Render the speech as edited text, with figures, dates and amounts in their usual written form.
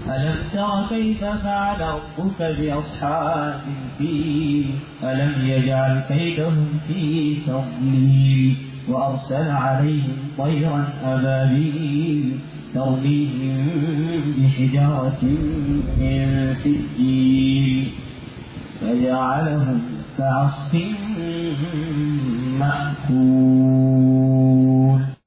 ألم تر كيف فعل ربك بأصحاب الفيل ألم يجعل كيدهم في تضليل وأرسل عليهم طيرا أبابيل ترميهم بحجارة من سجيل فجعلهم كعصف مأكول.